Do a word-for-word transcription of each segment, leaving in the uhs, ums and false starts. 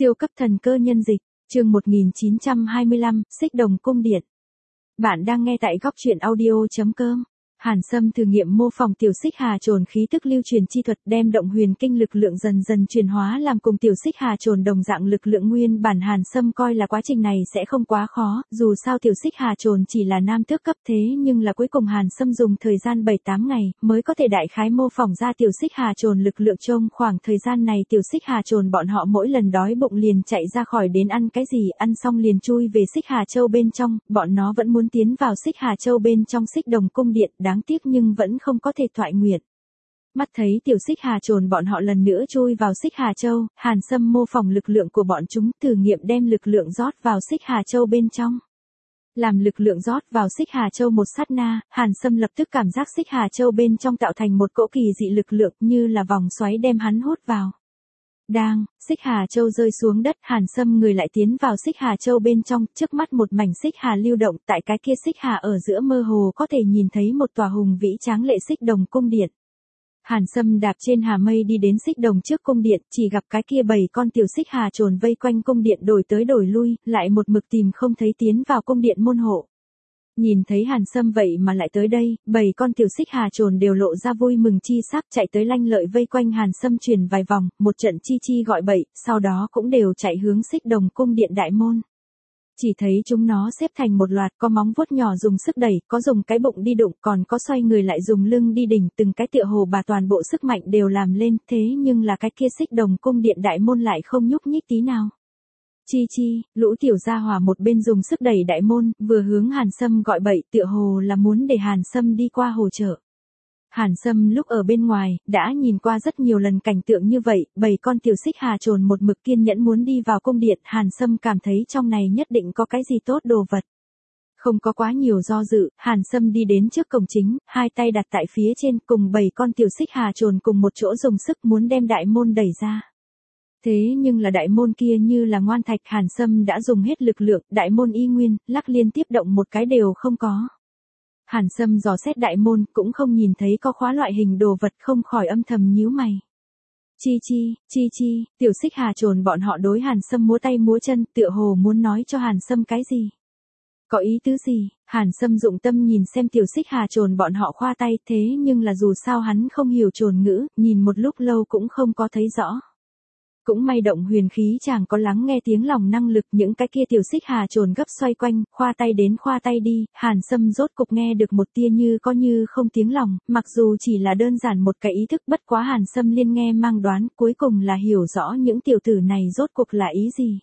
Siêu cấp thần cơ nhân dịch, chương một nghìn chín trăm hai mươi lăm, Xích Đồng Cung Điện. Bạn đang nghe tại góc truyện audio.com. Hàn Sâm thử nghiệm mô phỏng tiểu xích hà trồn khí tức lưu truyền chi thuật, đem động huyền kinh lực lượng dần dần truyền hóa làm cùng tiểu xích hà trồn đồng dạng lực lượng nguyên bản. Hàn Sâm coi là quá trình này sẽ không quá khó, dù sao tiểu xích hà trồn chỉ là nam tước cấp, thế nhưng là cuối cùng Hàn Sâm dùng thời gian bảy tám ngày mới có thể đại khái mô phỏng ra tiểu xích hà trồn lực lượng. Trong khoảng thời gian này tiểu xích hà trồn bọn họ mỗi lần đói bụng liền chạy ra khỏi đến ăn cái gì, ăn xong liền chui về xích hà châu bên trong, bọn nó vẫn muốn tiến vào xích hà châu bên trong Xích Đồng Cung Điện, đáng tiếc nhưng vẫn không có thể thoại nguyện. Mắt thấy tiểu xích hà trồn bọn họ lần nữa chui vào xích hà châu, Hàn Sâm mô phỏng lực lượng của bọn chúng, thử nghiệm đem lực lượng rót vào xích hà châu bên trong. Làm lực lượng rót vào xích hà châu một sát na, Hàn Sâm lập tức cảm giác xích hà châu bên trong tạo thành một cỗ kỳ dị lực lượng như là vòng xoáy đem hắn hút vào. Đang, xích hà châu rơi xuống đất, Hàn Sâm người lại tiến vào xích hà châu bên trong, trước mắt một mảnh xích hà lưu động, tại cái kia xích hà ở giữa mơ hồ có thể nhìn thấy một tòa hùng vĩ tráng lệ Xích Đồng Cung Điện. Hàn Sâm đạp trên hà mây đi đến Xích Đồng trước cung điện, chỉ gặp cái kia bảy con tiểu xích hà trồn vây quanh cung điện đổi tới đổi lui, lại một mực tìm không thấy tiến vào cung điện môn hộ. Nhìn thấy Hàn Sâm vậy mà lại tới đây, bảy con tiểu xích hà trồn đều lộ ra vui mừng chi sắc, chạy tới lanh lợi vây quanh Hàn Sâm chuyển vài vòng, một trận chi chi gọi bậy, sau đó cũng đều chạy hướng Xích Đồng Cung Điện đại môn. Chỉ thấy chúng nó xếp thành một loạt, có móng vuốt nhỏ dùng sức đẩy, có dùng cái bụng đi đụng, còn có xoay người lại dùng lưng đi đỉnh, từng cái tựa hồ bà toàn bộ sức mạnh đều làm lên, thế nhưng là cái kia Xích Đồng Cung Điện đại môn lại không nhúc nhích tí nào. Chi chi, lũ tiểu gia hỏa một bên dùng sức đẩy đại môn, vừa hướng Hàn Sâm gọi bậy, tựa hồ là muốn để Hàn Sâm đi qua hỗ trợ. Hàn Sâm lúc ở bên ngoài, đã nhìn qua rất nhiều lần cảnh tượng như vậy, bảy con tiểu xích hà trồn một mực kiên nhẫn muốn đi vào cung điện, Hàn Sâm cảm thấy trong này nhất định có cái gì tốt đồ vật. Không có quá nhiều do dự, Hàn Sâm đi đến trước cổng chính, hai tay đặt tại phía trên, cùng bảy con tiểu xích hà trồn cùng một chỗ dùng sức muốn đem đại môn đẩy ra. Thế nhưng là đại môn kia như là ngoan thạch, Hàn Sâm đã dùng hết lực lượng, đại môn y nguyên, lắc liên tiếp động một cái đều không có. Hàn Sâm dò xét đại môn, cũng không nhìn thấy có khóa loại hình đồ vật, không khỏi âm thầm nhíu mày. Chi chi, chi chi, tiểu xích hà trồn bọn họ đối Hàn Sâm múa tay múa chân, tựa hồ muốn nói cho Hàn Sâm cái gì. Có ý tứ gì? Hàn Sâm dụng tâm nhìn xem tiểu xích hà trồn bọn họ khoa tay, thế nhưng là dù sao hắn không hiểu trồn ngữ, nhìn một lúc lâu cũng không có thấy rõ. Cũng may động huyền khí chàng có lắng nghe tiếng lòng năng lực, những cái kia tiểu xích hà trồn gấp xoay quanh, khoa tay đến khoa tay đi, Hàn Sâm rốt cục nghe được một tia như có như không tiếng lòng, mặc dù chỉ là đơn giản một cái ý thức, bất quá Hàn Sâm liên nghe mang đoán, cuối cùng là hiểu rõ những tiểu tử này rốt cục là ý gì.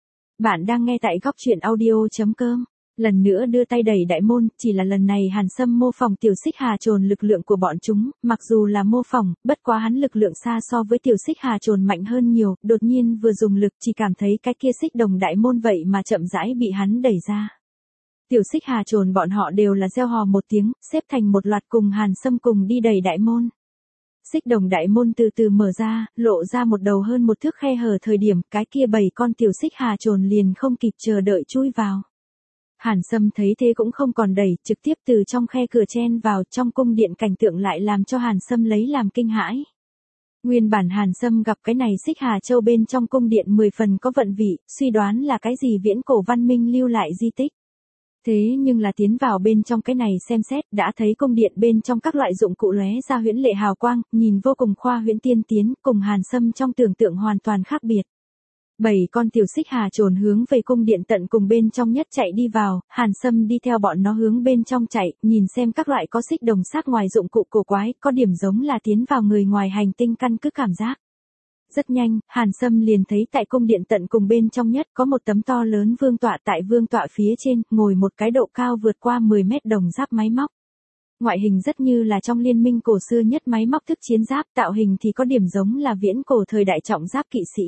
Bạn đang nghe tại góc truyện audio.com. Lần nữa đưa tay đẩy đại môn, chỉ là lần này Hàn Sâm mô phỏng tiểu xích hà trồn lực lượng của bọn chúng, mặc dù là mô phỏng, bất quá hắn lực lượng xa so với tiểu xích hà trồn mạnh hơn nhiều, đột nhiên vừa dùng lực chỉ cảm thấy cái kia xích đồng đại môn vậy mà chậm rãi bị hắn đẩy ra. Tiểu xích hà trồn bọn họ đều là reo hò một tiếng, xếp thành một loạt cùng Hàn Sâm cùng đi đẩy đại môn. Xích đồng đại môn từ từ mở ra, lộ ra một đầu hơn một thước khe hở, thời điểm cái kia bảy con tiểu xích hà trồn liền không kịp chờ đợi chui vào. Hàn Sâm thấy thế cũng không còn đẩy, trực tiếp từ trong khe cửa chen vào, trong cung điện cảnh tượng lại làm cho Hàn Sâm lấy làm kinh hãi. Nguyên bản Hàn Sâm gặp cái này xích hà châu bên trong cung điện mười phần có vận vị, suy đoán là cái gì viễn cổ văn minh lưu lại di tích. Thế nhưng là tiến vào bên trong cái này xem xét, đã thấy cung điện bên trong các loại dụng cụ lóe ra huyễn lệ hào quang, nhìn vô cùng khoa huyễn tiên tiến, cùng Hàn Sâm trong tưởng tượng hoàn toàn khác biệt. Bảy con tiểu xích hà trồn hướng về cung điện tận cùng bên trong nhất chạy đi vào, Hàn Sâm đi theo bọn nó hướng bên trong chạy, nhìn xem các loại có xích đồng sắc ngoài dụng cụ cổ quái, có điểm giống là tiến vào người ngoài hành tinh căn cứ cảm giác. Rất nhanh, Hàn Sâm liền thấy tại cung điện tận cùng bên trong nhất có một tấm to lớn vương tọa, tại vương tọa phía trên, ngồi một cái độ cao vượt qua mười mét đồng giáp máy móc. Ngoại hình rất như là trong liên minh cổ xưa nhất máy móc thức chiến giáp, tạo hình thì có điểm giống là viễn cổ thời đại trọng giáp kỵ sĩ.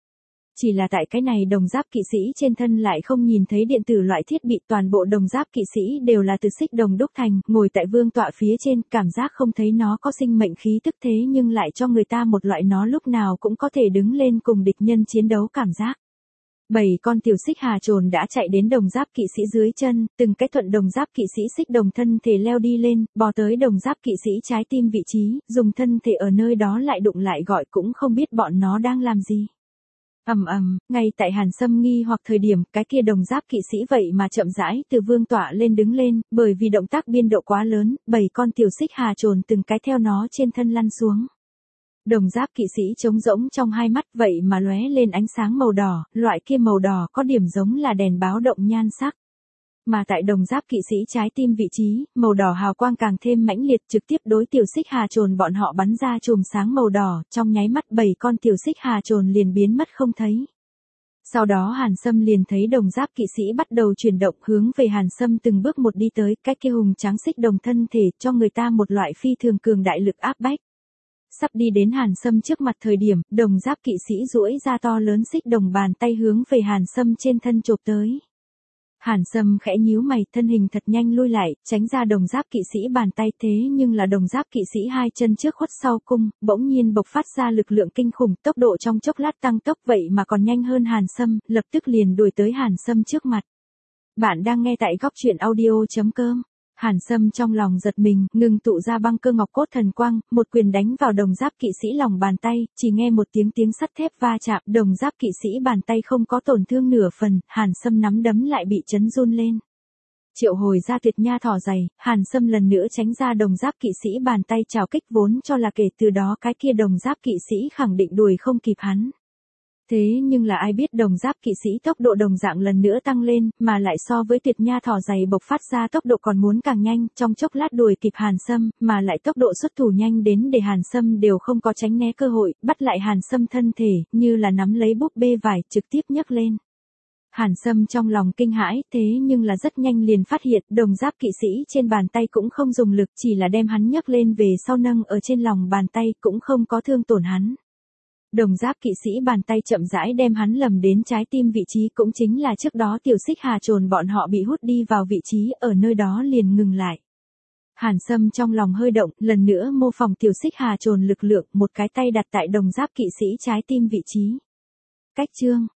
Chỉ là tại cái này đồng giáp kỵ sĩ trên thân lại không nhìn thấy điện tử loại thiết bị, toàn bộ đồng giáp kỵ sĩ đều là từ xích đồng đúc thành, ngồi tại vương tọa phía trên, cảm giác không thấy nó có sinh mệnh khí tức, thế nhưng lại cho người ta một loại nó lúc nào cũng có thể đứng lên cùng địch nhân chiến đấu cảm giác. Bảy con tiểu xích hà trồn đã chạy đến đồng giáp kỵ sĩ dưới chân, từng cái thuận đồng giáp kỵ sĩ xích đồng thân thể leo đi lên, bò tới đồng giáp kỵ sĩ trái tim vị trí, dùng thân thể ở nơi đó lại đụng lại gọi, cũng không biết bọn nó đang làm gì. Ầm ầm, ngay tại Hàn Sâm nghi hoặc thời điểm, cái kia đồng giáp kỵ sĩ vậy mà chậm rãi từ vương tọa lên đứng lên, bởi vì động tác biên độ quá lớn, bảy con tiểu xích hà trồn từng cái theo nó trên thân lăn xuống. Đồng giáp kỵ sĩ trống rỗng trong hai mắt vậy mà lóe lên ánh sáng màu đỏ, loại kia màu đỏ có điểm giống là đèn báo động nhan sắc. Mà tại đồng giáp kỵ sĩ trái tim vị trí, màu đỏ hào quang càng thêm mãnh liệt, trực tiếp đối tiểu xích hà trồn bọn họ bắn ra chùm sáng màu đỏ, trong nháy mắt bảy con tiểu xích hà trồn liền biến mất không thấy. Sau đó Hàn Sâm liền thấy đồng giáp kỵ sĩ bắt đầu chuyển động hướng về Hàn Sâm từng bước một đi tới, cái kia hùng tráng xích đồng thân thể cho người ta một loại phi thường cường đại lực áp bách. Sắp đi đến Hàn Sâm trước mặt thời điểm, đồng giáp kỵ sĩ duỗi ra to lớn xích đồng bàn tay hướng về Hàn Sâm trên thân chộp tới. Hàn Sâm khẽ nhíu mày, thân hình thật nhanh lui lại, tránh ra đồng giáp kỵ sĩ bàn tay, thế nhưng là đồng giáp kỵ sĩ hai chân trước khuất sau cung, bỗng nhiên bộc phát ra lực lượng kinh khủng, tốc độ trong chốc lát tăng tốc vậy mà còn nhanh hơn Hàn Sâm, lập tức liền đuổi tới Hàn Sâm trước mặt. Bạn đang nghe tại góc truyện audio chấm com. Hàn Sâm trong lòng giật mình, ngừng tụ ra băng cơ ngọc cốt thần quang, một quyền đánh vào đồng giáp kỵ sĩ lòng bàn tay, chỉ nghe một tiếng tiếng sắt thép va chạm, đồng giáp kỵ sĩ bàn tay không có tổn thương nửa phần, Hàn Sâm nắm đấm lại bị chấn run lên. Triệu hồi ra tuyệt nha thỏ dày, Hàn Sâm lần nữa tránh ra đồng giáp kỵ sĩ bàn tay trào kích, vốn cho là kể từ đó cái kia đồng giáp kỵ sĩ khẳng định đuổi không kịp hắn. Thế nhưng là ai biết đồng giáp kỵ sĩ tốc độ đồng dạng lần nữa tăng lên, mà lại so với tuyệt nha thỏ dày bộc phát ra tốc độ còn muốn càng nhanh, trong chốc lát đuổi kịp Hàn Sâm, mà lại tốc độ xuất thủ nhanh đến để Hàn Sâm đều không có tránh né cơ hội, bắt lại Hàn Sâm thân thể, như là nắm lấy búp bê vải, trực tiếp nhấc lên. Hàn Sâm trong lòng kinh hãi, thế nhưng là rất nhanh liền phát hiện, đồng giáp kỵ sĩ trên bàn tay cũng không dùng lực, chỉ là đem hắn nhấc lên về sau nâng ở trên lòng bàn tay, cũng không có thương tổn hắn. Đồng giáp kỵ sĩ bàn tay chậm rãi đem hắn lầm đến trái tim vị trí, cũng chính là trước đó tiểu xích hà trồn bọn họ bị hút đi vào vị trí, ở nơi đó liền ngừng lại. Hàn Sâm trong lòng hơi động, lần nữa mô phỏng tiểu xích hà trồn lực lượng, một cái tay đặt tại đồng giáp kỵ sĩ trái tim vị trí. Cách chương